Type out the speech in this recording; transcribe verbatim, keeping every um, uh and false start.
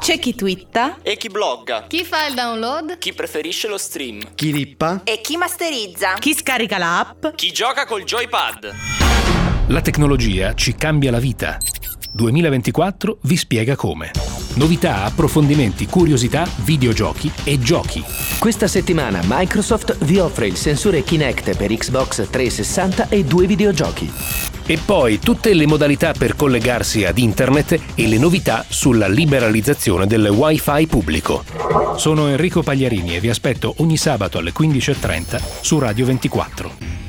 C'è chi twitta e chi blogga, chi fa il download, chi preferisce lo stream, chi rippa e chi masterizza, chi scarica l'app, chi gioca col joypad. La tecnologia ci cambia la vita. duemilaventiquattro vi spiega come. Novità, approfondimenti, curiosità, videogiochi e giochi. Questa settimana Microsoft vi offre il sensore Kinect per Xbox trecentosessanta e due videogiochi. E poi tutte le modalità per collegarsi ad internet e le novità sulla liberalizzazione del Wi-Fi pubblico. Sono Enrico Pagliarini e vi aspetto ogni sabato alle quindici e trenta su Radio ventiquattro.